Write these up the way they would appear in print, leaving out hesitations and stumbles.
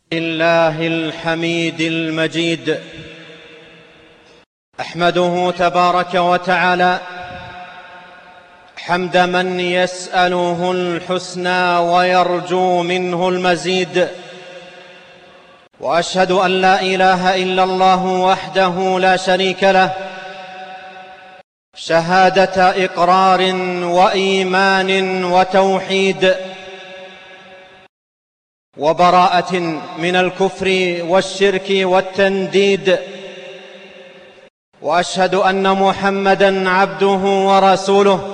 الله الحميد المجيد، أحمده تبارك وتعالى حمد من يسأله الحسنى ويرجو منه المزيد، وأشهد أن لا إله إلا الله وحده لا شريك له شهادة إقرار وإيمان وتوحيد وبراءة من الكفر والشرك والتنديد، وأشهد أن محمدًا عبده ورسوله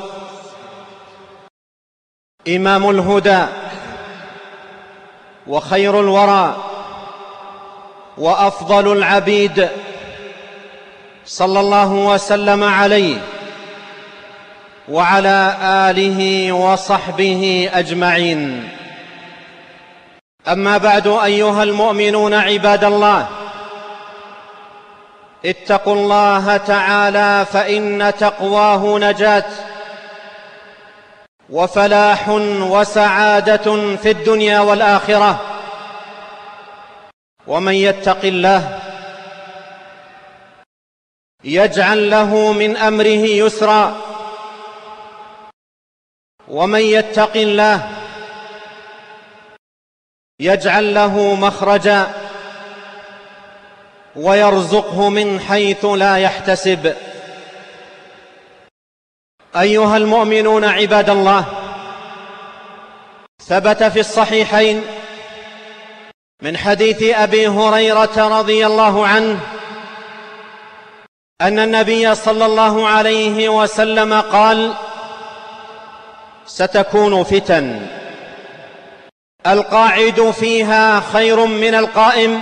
إمام الهدى وخير الورى وأفضل العبيد، صلى الله وسلم عليه وعلى آله وصحبه أجمعين. أما بعد، أيها المؤمنون عباد الله، اتقوا الله تعالى، فإن تقواه نجاة وفلاح وسعادة في الدنيا والآخرة. ومن يتق الله يجعل له من أمره يسرا، ومن يتق الله يجعل له مخرجا ويرزقه من حيث لا يحتسب. أيها المؤمنون عباد الله، ثبت في الصحيحين من حديث أبي هريرة رضي الله عنه أن النبي صلى الله عليه وسلم قال: ستكون فتن القاعد فيها خير من القائم،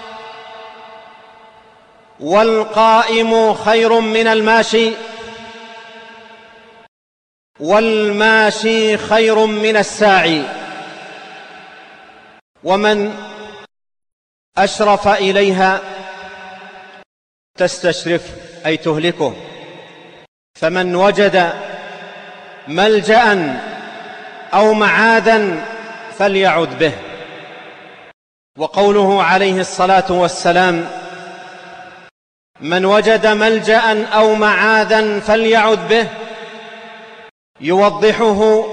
والقائم خير من الماشي، والماشي خير من الساعي، ومن أشرف إليها تستشرف أي تهلكه، فمن وجد ملجأ أو معاذا فليعذ به. وقوله عليه الصلاة والسلام: من وجد ملجأ أو معاذا فليعذ به، يوضحه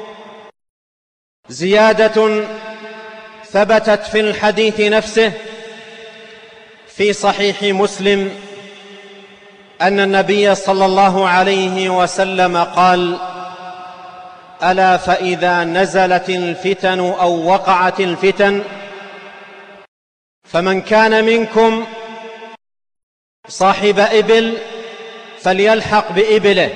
زيادة ثبتت في الحديث نفسه في صحيح مسلم أن النبي صلى الله عليه وسلم قال: ألا فإذا نزلت الفتن أو وقعت الفتن فمن كان منكم صاحب إبل فليلحق بإبله،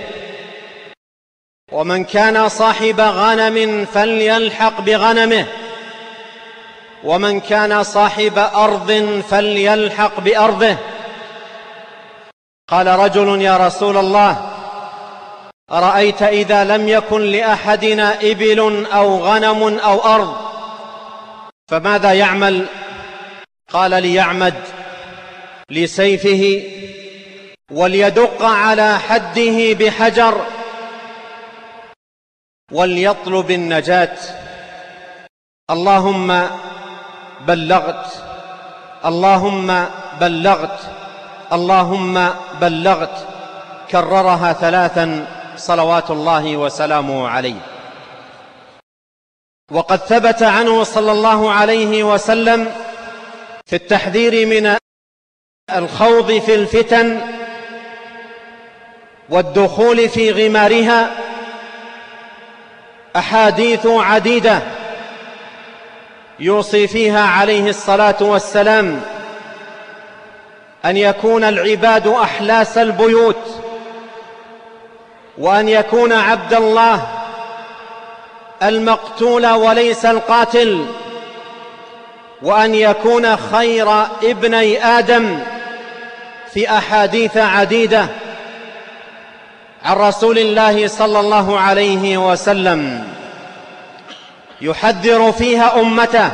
ومن كان صاحب غنم فليلحق بغنمه، ومن كان صاحب أرض فليلحق بأرضه. قال رجل: يا رسول الله، أرأيت إذا لم يكن لأحدنا إبل أو غنم أو أرض فماذا يعمل؟ قال: ليعمد لسيفه وليدق على حده بحجر وليطلب النجاة. اللهم بلغت، اللهم بلغت، اللهم بلغت، كررها 3 صلوات الله وسلامه عليه. وقد ثبت عنه صلى الله عليه وسلم في التحذير من الخوض في الفتن والدخول في غمارها أحاديث عديدة يوصي فيها عليه الصلاة والسلام أن يكون العباد أحلاس البيوت، وأن يكون عبد الله المقتول وليس القاتل، وأن يكون خير ابني آدم في أحاديث عديدة عن رسول الله صلى الله عليه وسلم يحذر فيها أمته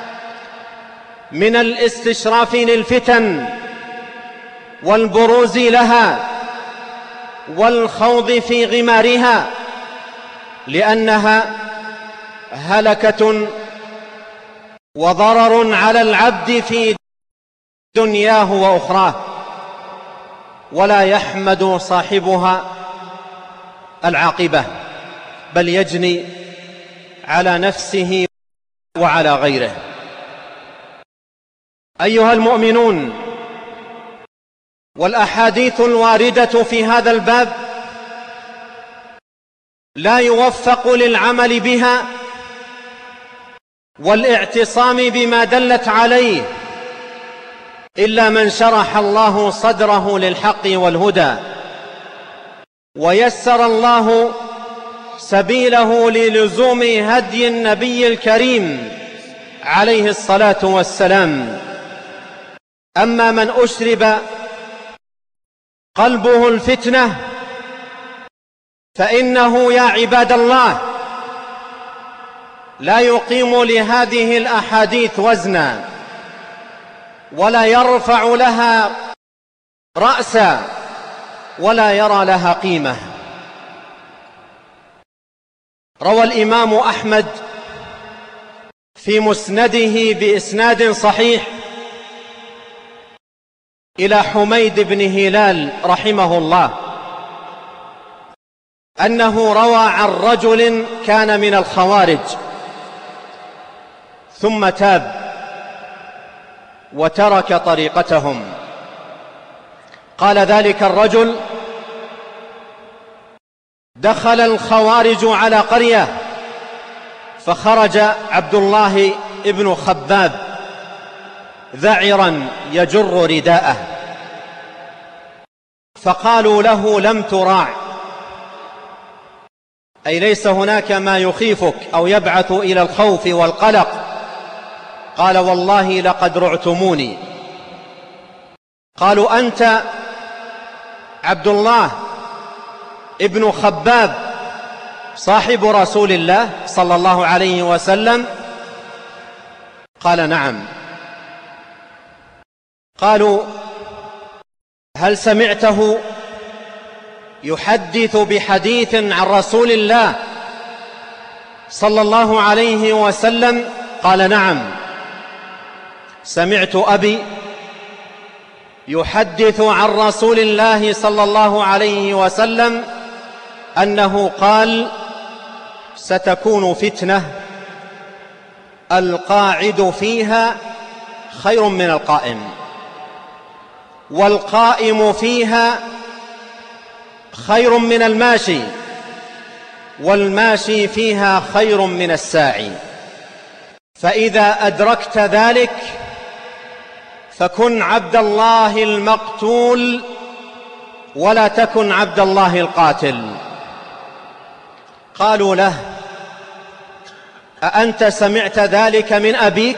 من الاستشراف للفتن والبروز لها والخوض في غمارها، لأنها هلكة وضرر على العبد في دنياه وأخراه، ولا يحمد صاحبها العاقبة، بل يجني على نفسه وعلى غيره. أيها المؤمنون، والأحاديث الواردة في هذا الباب لا يوفق للعمل بها والاعتصام بما دلت عليه إلا من شرح الله صدره للحق والهدى، ويسر الله سبيله للزوم هدي النبي الكريم عليه الصلاة والسلام. أما من أشرب قلبه الفتنة فإنه يا عباد الله لا يقيم لهذه الأحاديث وزنا، ولا يرفع لها رأسا، ولا يرى لها قيمة. روى الإمام أحمد في مسنده بإسناد صحيح إلى حميد بن هلال رحمه الله أنه روى عن رجل كان من الخوارج ثم تاب وترك طريقتهم. قال ذلك الرجل: دخل الخوارج على قرية، فخرج عبد الله ابن خباب ذعرا يجر رداءه، فقالوا له: لم تراع، أي ليس هناك ما يخيفك أو يبعث إلى الخوف والقلق. قال: والله لقد رعتموني. قالوا: أنت عبد الله ابن خباب صاحب رسول الله صلى الله عليه وسلم؟ قال: نعم. قالوا: هل سمعته يحدث بحديث عن رسول الله صلى الله عليه وسلم؟ قال: نعم، سمعت أبي يحدث عن رسول الله صلى الله عليه وسلم أنه قال: ستكون فتنة القاعد فيها خير من القائم، والقائم فيها خير من الماشي، والماشي فيها خير من الساعي. فإذا أدركت ذلك فكن عبد الله المقتول ولا تكن عبد الله القاتل. قالوا له: أأنت سمعت ذلك من أبيك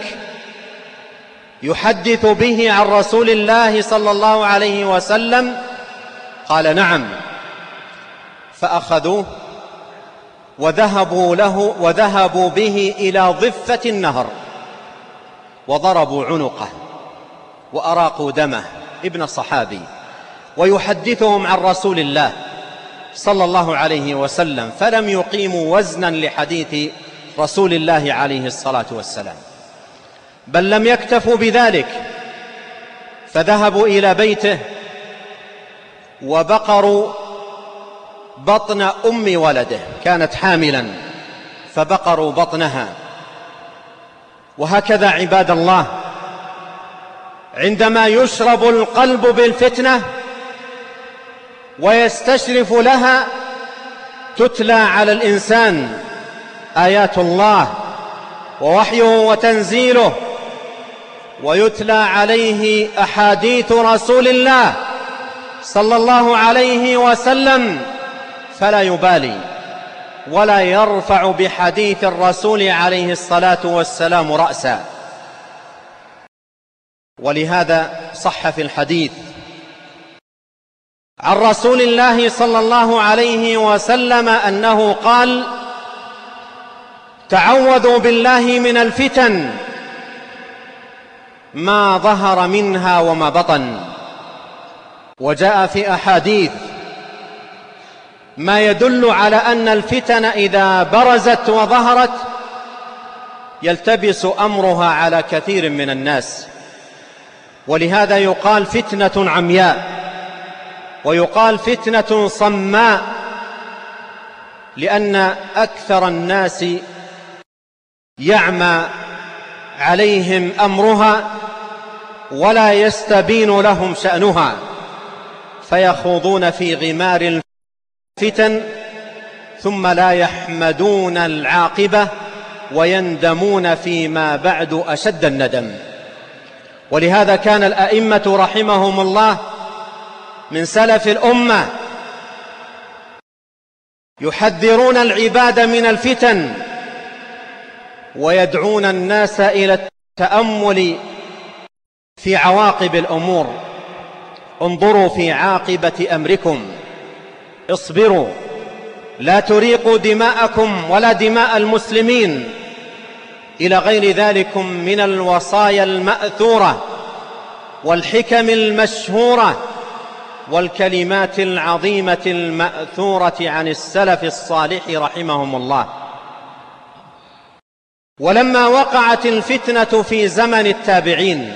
يحدث به عن رسول الله صلى الله عليه وسلم؟ قال: نعم. فأخذوه وذهبوا به إلى ضفة النهر وضربوا عنقه وأراقوا دمه، ابن الصحابي، ويحدثهم عن رسول الله صلى الله عليه وسلم، فلم يقيموا وزنا لحديث رسول الله عليه الصلاة والسلام، بل لم يكتفوا بذلك، فذهبوا إلى بيته وبقروا بطن أم ولده، كانت حاملا فبقروا بطنها. وهكذا عباد الله، عندما يشرب القلب بالفتنة ويستشرف لها تتلى على الإنسان آيات الله ووحيه وتنزيله، ويتلى عليه أحاديث رسول الله صلى الله عليه وسلم، فلا يبالي ولا يرفع بحديث الرسول عليه الصلاة والسلام رأسا. ولهذا صح في الحديث عن رسول الله صلى الله عليه وسلم أنه قال: تعوذوا بالله من الفتن ما ظهر منها وما بطن. وجاء في أحاديث ما يدل على أن الفتن إذا برزت وظهرت يلتبس أمرها على كثير من الناس، ولهذا يقال فتنة عمياء، ويقال فتنة صماء، لأن أكثر الناس يعمى عليهم أمرها ولا يستبين لهم شأنها، فيخوضون في غمار الفتن ثم لا يحمدون العاقبة ويندمون فيما بعد أشد الندم. ولهذا كان الأئمة رحمهم الله من سلف الأمة يحذرون العباد من الفتن ويدعون الناس إلى التأمل في عواقب الأمور. انظروا في عاقبة أمركم، اصبروا، لا تريقوا دماءكم ولا دماء المسلمين، إلى غير ذلك من الوصايا المأثورة والحكم المشهورة والكلمات العظيمة المأثورة عن السلف الصالح رحمهم الله. ولما وقعت الفتنة في زمن التابعين،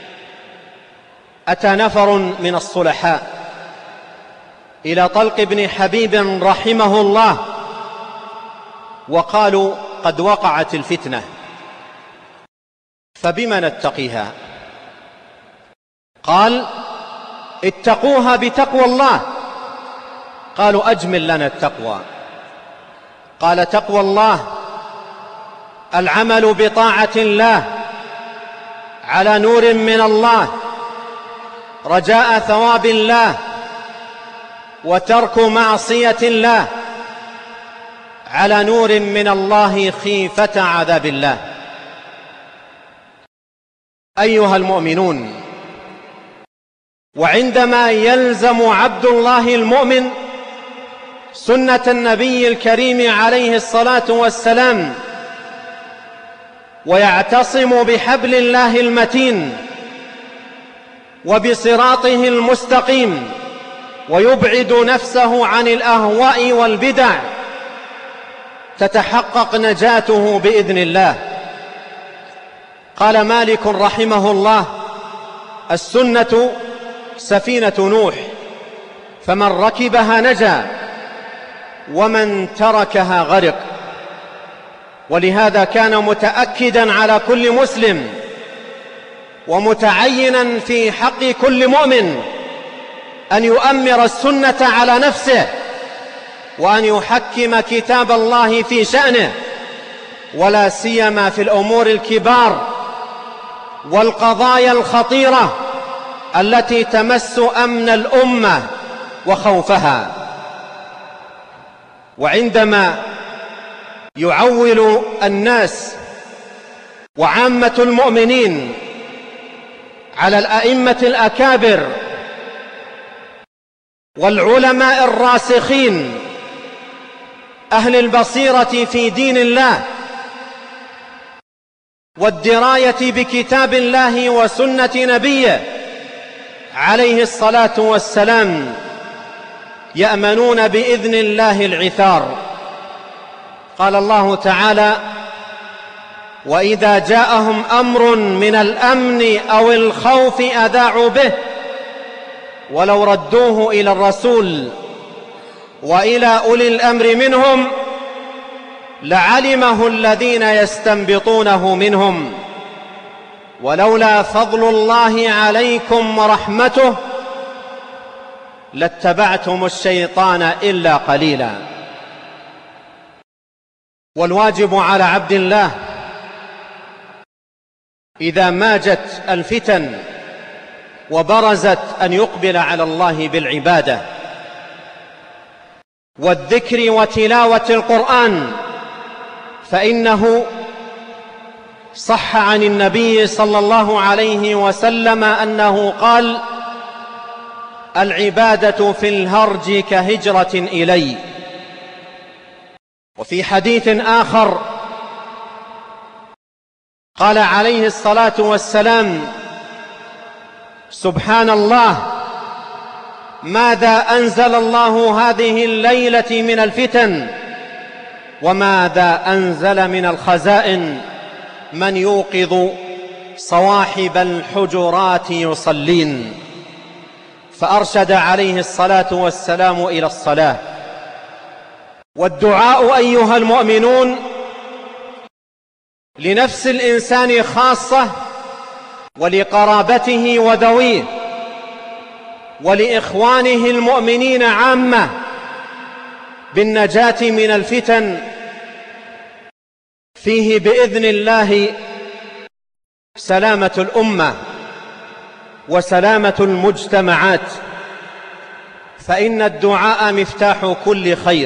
أتى نفر من الصلحاء إلى طلق بن حبيب رحمه الله وقالوا: قد وقعت الفتنة، فبما نتقيها؟ قال: اتقوها بتقوى الله. قالوا: أجمل لنا التقوى. قال: تقوى الله العمل بطاعة الله على نور من الله رجاء ثواب الله، وترك معصية الله على نور من الله خيفة عذاب الله. أيها المؤمنون، وعندما يلزم عبد الله المؤمن سنة النبي الكريم عليه الصلاة والسلام ويعتصم بحبل الله المتين وبصراطه المستقيم ويبعد نفسه عن الأهواء والبدع، تتحقق نجاته بإذن الله. قال مالك رحمه الله: السنة سفينة نوح، فمن ركبها نجا ومن تركها غرق. ولهذا كان متأكدا على كل مسلم ومتعينا في حق كل مؤمن أن يؤمر السنة على نفسه، وأن يحكم كتاب الله في شأنه، ولا سيما في الأمور الكبار والقضايا الخطيرة التي تمس أمن الأمة وخوفها. وعندما يعول الناس وعامة المؤمنين على الأئمة الأكابر والعلماء الراسخين أهل البصيرة في دين الله والدراية بكتاب الله وسنة نبيه عليه الصلاة والسلام، يأمنون بإذن الله العثار. قال الله تعالى: وإذا جاءهم أمر من الأمن أو الخوف أذاعوا به ولو ردوه إلى الرسول وإلى أولي الأمر منهم لعلمه الذين يستنبطونه منهم ولولا فضل الله عليكم ورحمته لاتبعتم الشيطان إلا قليلا. والواجب على عبد الله إذا ماجت الفتن وبرزت أن يقبل على الله بالعبادة والذكر وتلاوة القرآن، فإنه صح عن النبي صلى الله عليه وسلم أنه قال: العبادة في الهرج كهجرة إلي. وفي حديث آخر قال عليه الصلاة والسلام: سبحان الله، ماذا أنزل الله هذه الليلة من الفتن وماذا أنزل من الخزائن من يوقظ صواحب الحجرات يصلين، فأرشد عليه الصلاة والسلام إلى الصلاة. والدعاء أيها المؤمنون لنفس الإنسان خاصة، ولقرابته وذويه، ولإخوانه المؤمنين عامة، بالنجاة من الفتن فيه بإذن الله سلامة الأمة وسلامة المجتمعات، فإن الدعاء مفتاح كل خير،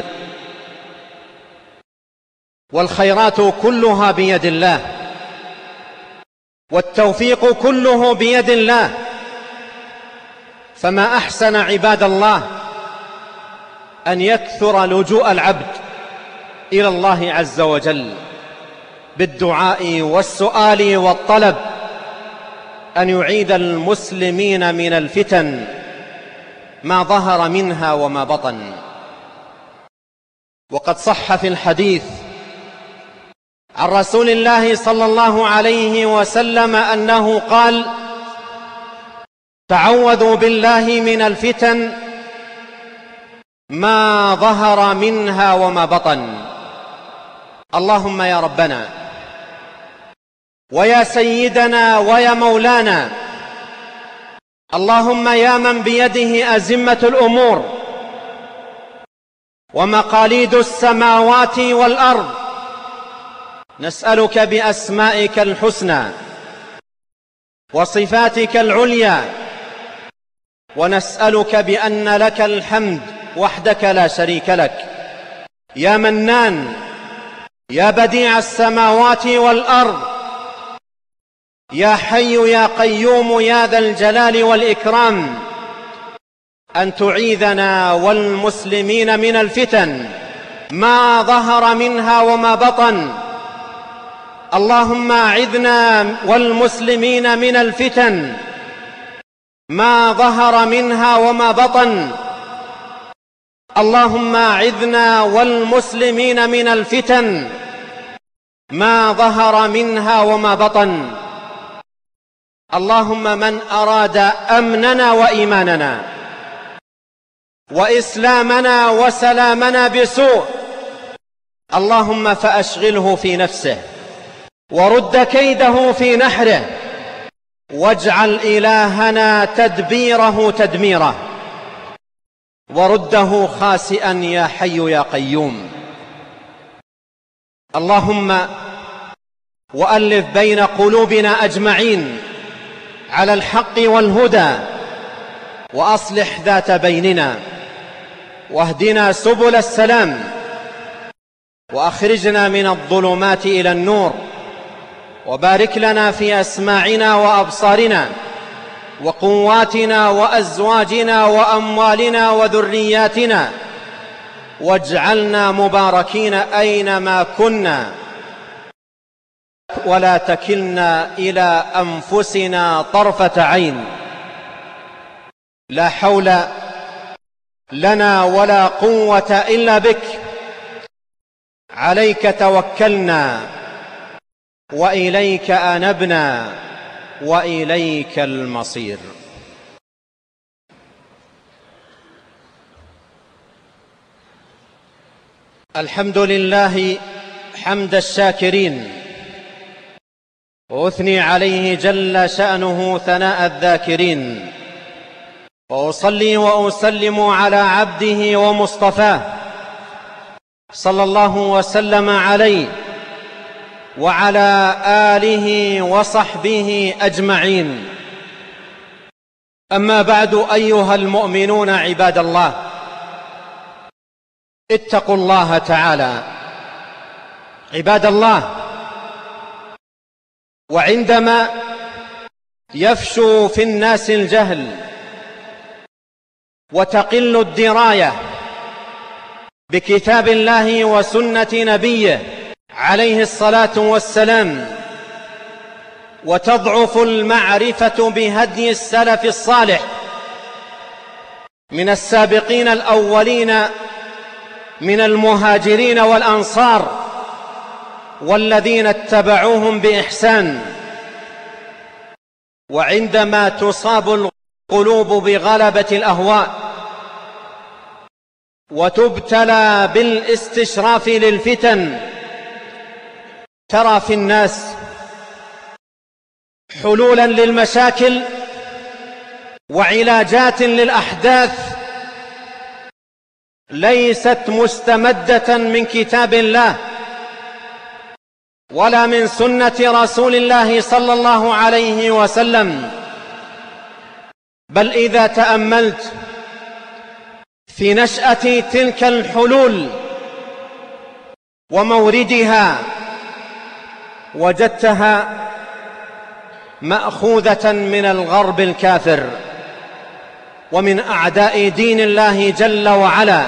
والخيرات كلها بيد الله، والتوفيق كله بيد الله. فما أحسن عباد الله أن يكثر لجوء العبد إلى الله عز وجل بالدعاء والسؤال والطلب أن يعيد المسلمين من الفتن ما ظهر منها وما بطن. وقد صح في الحديث عن رسول الله صلى الله عليه وسلم أنه قال: تعوذوا بالله من الفتن ما ظهر منها وما بطن. اللهم يا ربنا ويا سيدنا ويا مولانا، اللهم يا من بيده أزمة الأمور ومقاليد السماوات والأرض، نسألك بأسمائك الحسنى وصفاتك العليا، ونسألك بأن لك الحمد وحدك لا شريك لك، يا منان، يا بديع السماوات والأرض، يا حي يا قيوم يا ذا الجلال والإكرام، أن تعيذنا والمسلمين من الفتن ما ظهر منها وما بطن. اللهم أعذنا والمسلمين من الفتن ما ظهر منها وما بطن. اللهم أعذنا والمسلمين من الفتن ما ظهر منها وما بطن. اللهم من أراد أمننا وإيماننا وإسلامنا وسلامنا بسوء، اللهم فأشغله في نفسه ورد كيده في نحره، واجعل إلهنا تدبيره تدميره، ورده خاسئا يا حي يا قيوم. اللهم وألف بين قلوبنا أجمعين على الحق والهدى، وأصلح ذات بيننا، واهدنا سبل السلام، وأخرجنا من الظلمات إلى النور، وبارك لنا في أسماعنا وأبصارنا وقواتنا وأزواجنا وأموالنا وذرياتنا، واجعلنا مباركين أينما كنا، ولا تكلنا إلى أنفسنا طرفة عين. لا حول لنا ولا قوة إلا بك، عليك توكلنا وإليك أنبنا وإليك المصير. الحمد لله حمد الشاكرين، وأثني عليه جل شأنه ثناء الذاكرين، وأصلي وأسلم على عبده ومصطفاه صلى الله وسلم عليه وعلى آله وصحبه أجمعين. أما بعد، أيها المؤمنون عباد الله، اتقوا الله تعالى عباد الله. وعندما يفشو في الناس الجهل وتقل الدراية بكتاب الله وسنة نبيه عليه الصلاة والسلام، وتضعف المعرفة بهدي السلف الصالح من السابقين الأولين من المهاجرين والأنصار، والذين اتبعوهم بإحسان. وعندما تصاب القلوب بغلبة الأهواء وتبتلى بالاستشراف للفتن، ترى في الناس حلولا للمشاكل وعلاجات للأحداث ليست مستمدة من كتاب الله ولا من سنة رسول الله صلى الله عليه وسلم. بل إذا تأملت في نشأة تلك الحلول وموردها وجدتها مأخوذة من الغرب الكافر ومن أعداء دين الله جل وعلا،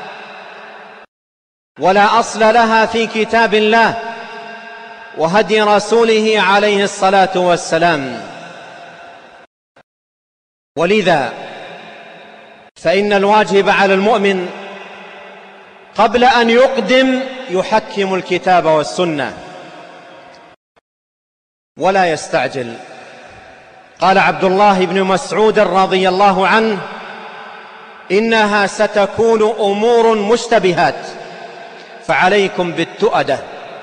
ولا أصل لها في كتاب الله وهدي رسوله عليه الصلاة والسلام. ولذا فإن الواجب على المؤمن قبل أن يقدم يحكم الكتاب والسنة ولا يستعجل. قال عبد الله بن مسعود رضي الله عنه: إنها ستكون أمور مشتبهات فعليكم بالتؤدة،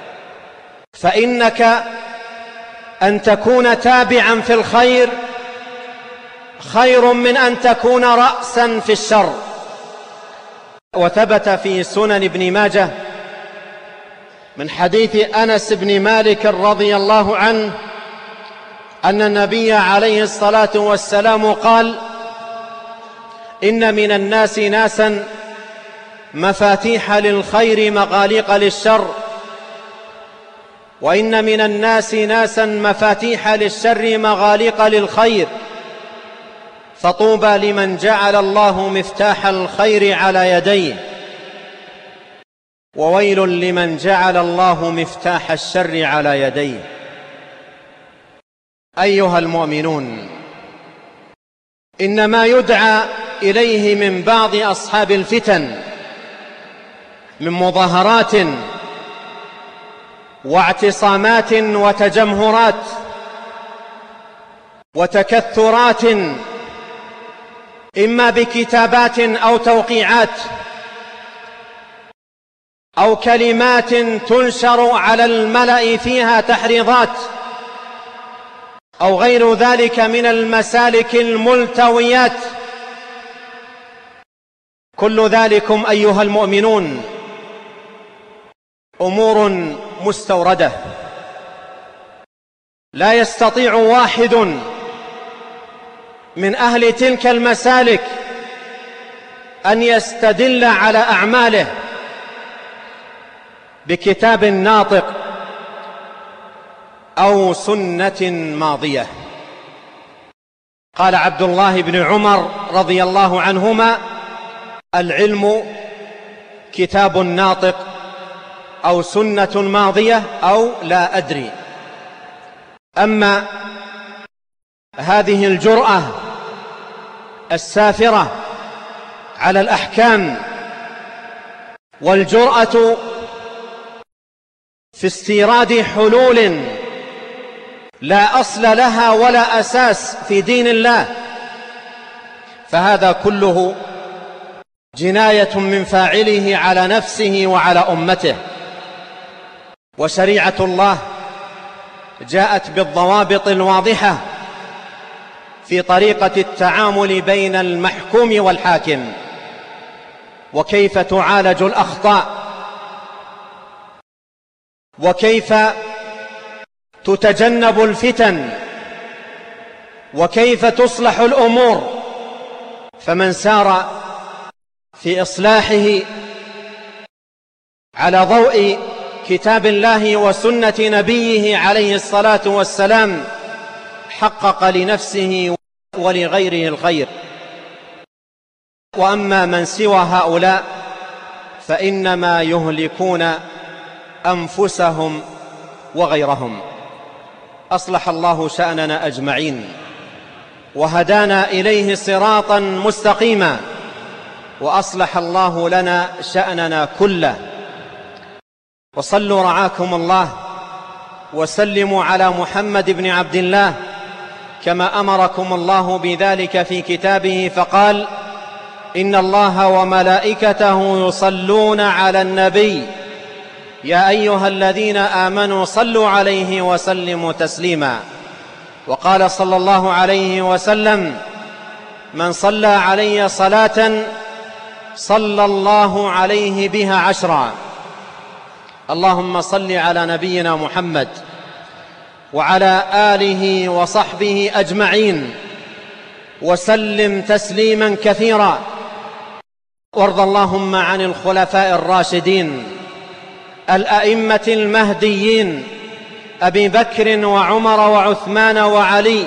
فإنك أن تكون تابعا في الخير خير من أن تكون رأسا في الشر. وثبت في سنن ابن ماجه من حديث أنس بن مالك رضي الله عنه أن النبي عليه الصلاة والسلام قال: إن من الناس ناسا مفاتيح للخير مغاليق للشر، وإن من الناس ناسا مفاتيح للشر مغاليق للخير، فطوبى لمن جعل الله مفتاح الخير على يديه، وويل لمن جعل الله مفتاح الشر على يديه. أيها المؤمنون، إن ما يدعى إليه من بعض أصحاب الفتن من مظاهرات واعتصامات وتجمهرات وتكثرات، إما بكتابات أو توقيعات أو كلمات تنشر على الملأ فيها تحريضات أو غير ذلك من المسالك الملتويات، كل ذلكم أيها المؤمنون أمور مستوردة لا يستطيع واحد من أهل تلك المسالك أن يستدل على أعماله بكتاب ناطق أو سنة ماضية. قال عبد الله بن عمر رضي الله عنهما: العلم كتاب ناطق أو سنة ماضية أو لا أدري. أما هذه الجرأة السافرة على الأحكام والجرأة في استيراد حلول لا أصل لها ولا أساس في دين الله، فهذا كله جناية من فاعله على نفسه وعلى أمته. وشريعة الله جاءت بالضوابط الواضحة في طريقة التعامل بين المحكوم والحاكم، وكيف تعالج الأخطاء، وكيف تتجنب الفتن، وكيف تصلح الأمور. فمن سار في إصلاحه على ضوء كتاب الله وسنة نبيه عليه الصلاة والسلام حقق لنفسه ولغيره الخير. وأما من سوى هؤلاء فإنما يهلكون أنفسهم وغيرهم. أصلح الله شأننا أجمعين وهدانا إليه صراطا مستقيما، وأصلح الله لنا شأننا كله. وصلوا رعاكم الله وسلموا على محمد بن عبد الله كما أمركم الله بذلك في كتابه، فقال: إن الله وملائكته يصلون على النبي يا أيها الذين آمنوا صلوا عليه وسلموا تسليما. وقال صلى الله عليه وسلم: من صلى علي صلاة صلى الله عليه بها 10. اللهم صل على نبينا محمد وعلى آله وصحبه أجمعين وسلم تسليما كثيرا. وارض اللهم عن الخلفاء الراشدين الأئمة المهديين أبي بكر وعمر وعثمان وعلي.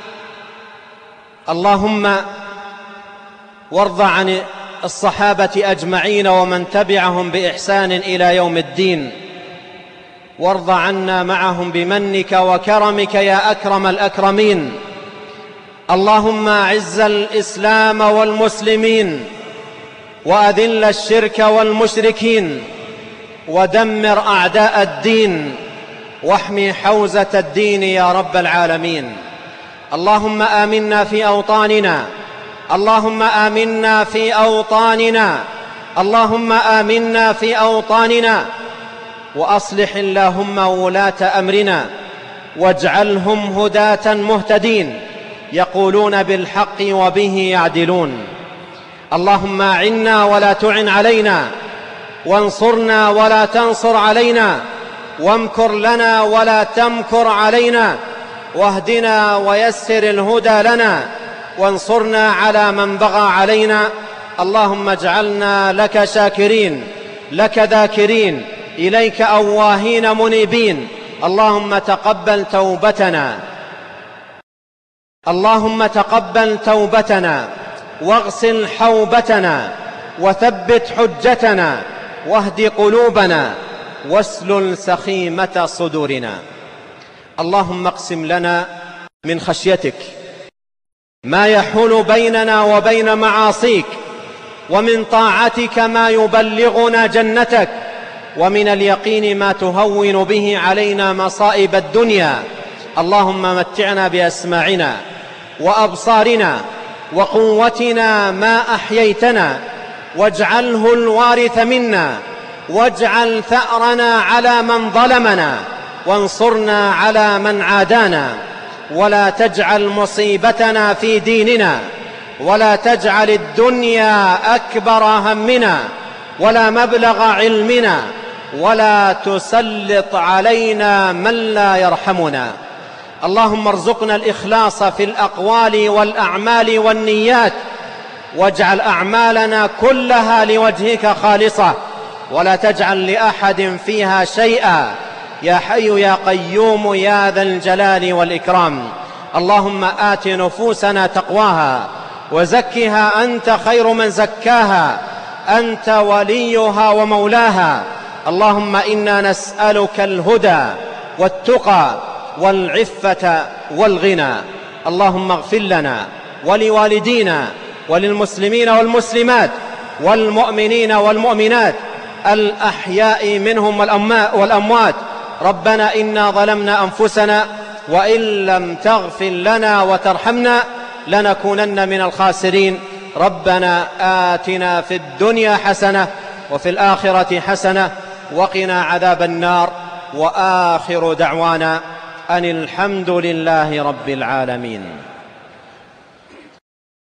اللهم وارض عن الصحابة أجمعين ومن تبعهم بإحسان إلى يوم الدين، وارض عنا معهم بمنك وكرمك يا أكرم الأكرمين. اللهم أعز الإسلام والمسلمين وأذل الشرك والمشركين ودمر أعداء الدين واحمي حوزة الدين يا رب العالمين. اللهم آمنا في أوطاننا، اللهم آمنا في أوطاننا، اللهم آمنا في أوطاننا، وأصلح اللهم ولاة أمرنا واجعلهم هداة مهتدين يقولون بالحق وبه يعدلون. اللهم أعنا ولا تعن علينا، وانصرنا ولا تنصر علينا، وامكر لنا ولا تمكر علينا، واهدنا ويسر الهدى لنا، وانصرنا على من بغى علينا. اللهم اجعلنا لك شاكرين، لك ذاكرين، إليك أواهين منيبين. اللهم تقبل توبتنا، اللهم تقبل توبتنا، واغسل حوبتنا، وثبت حجتنا، واهد قلوبنا، واسلل سخيمة صدورنا. اللهم اقسم لنا من خشيتك ما يحول بيننا وبين معاصيك، ومن طاعتك ما يبلغنا جنتك، ومن اليقين ما تهون به علينا مصائب الدنيا. اللهم متعنا بأسماعنا وأبصارنا وقوتنا ما أحييتنا، واجعله الوارث منا، واجعل ثأرنا على من ظلمنا، وانصرنا على من عادانا، ولا تجعل مصيبتنا في ديننا، ولا تجعل الدنيا أكبر همنا ولا مبلغ علمنا، ولا تسلط علينا من لا يرحمنا. اللهم ارزقنا الإخلاص في الأقوال والأعمال والنيات، واجعل أعمالنا كلها لوجهك خالصة، ولا تجعل لأحد فيها شيئا، يا حي يا قيوم يا ذا الجلال والإكرام. اللهم آت نفوسنا تقواها وزكها أنت خير من زكاها، أنت وليها ومولاها. اللهم إنا نسألك الهدى والتقى والعفة والغنى. اللهم اغفر لنا ولوالدينا وللمسلمين والمسلمات والمؤمنين والمؤمنات الأحياء منهم والأموات. ربنا إنا ظلمنا أنفسنا وإن لم تغفر لنا وترحمنا لنكونن من الخاسرين. ربنا آتنا في الدنيا حسنة وفي الآخرة حسنة وقنا عذاب النار. وآخر دعوانا أن الحمد لله رب العالمين.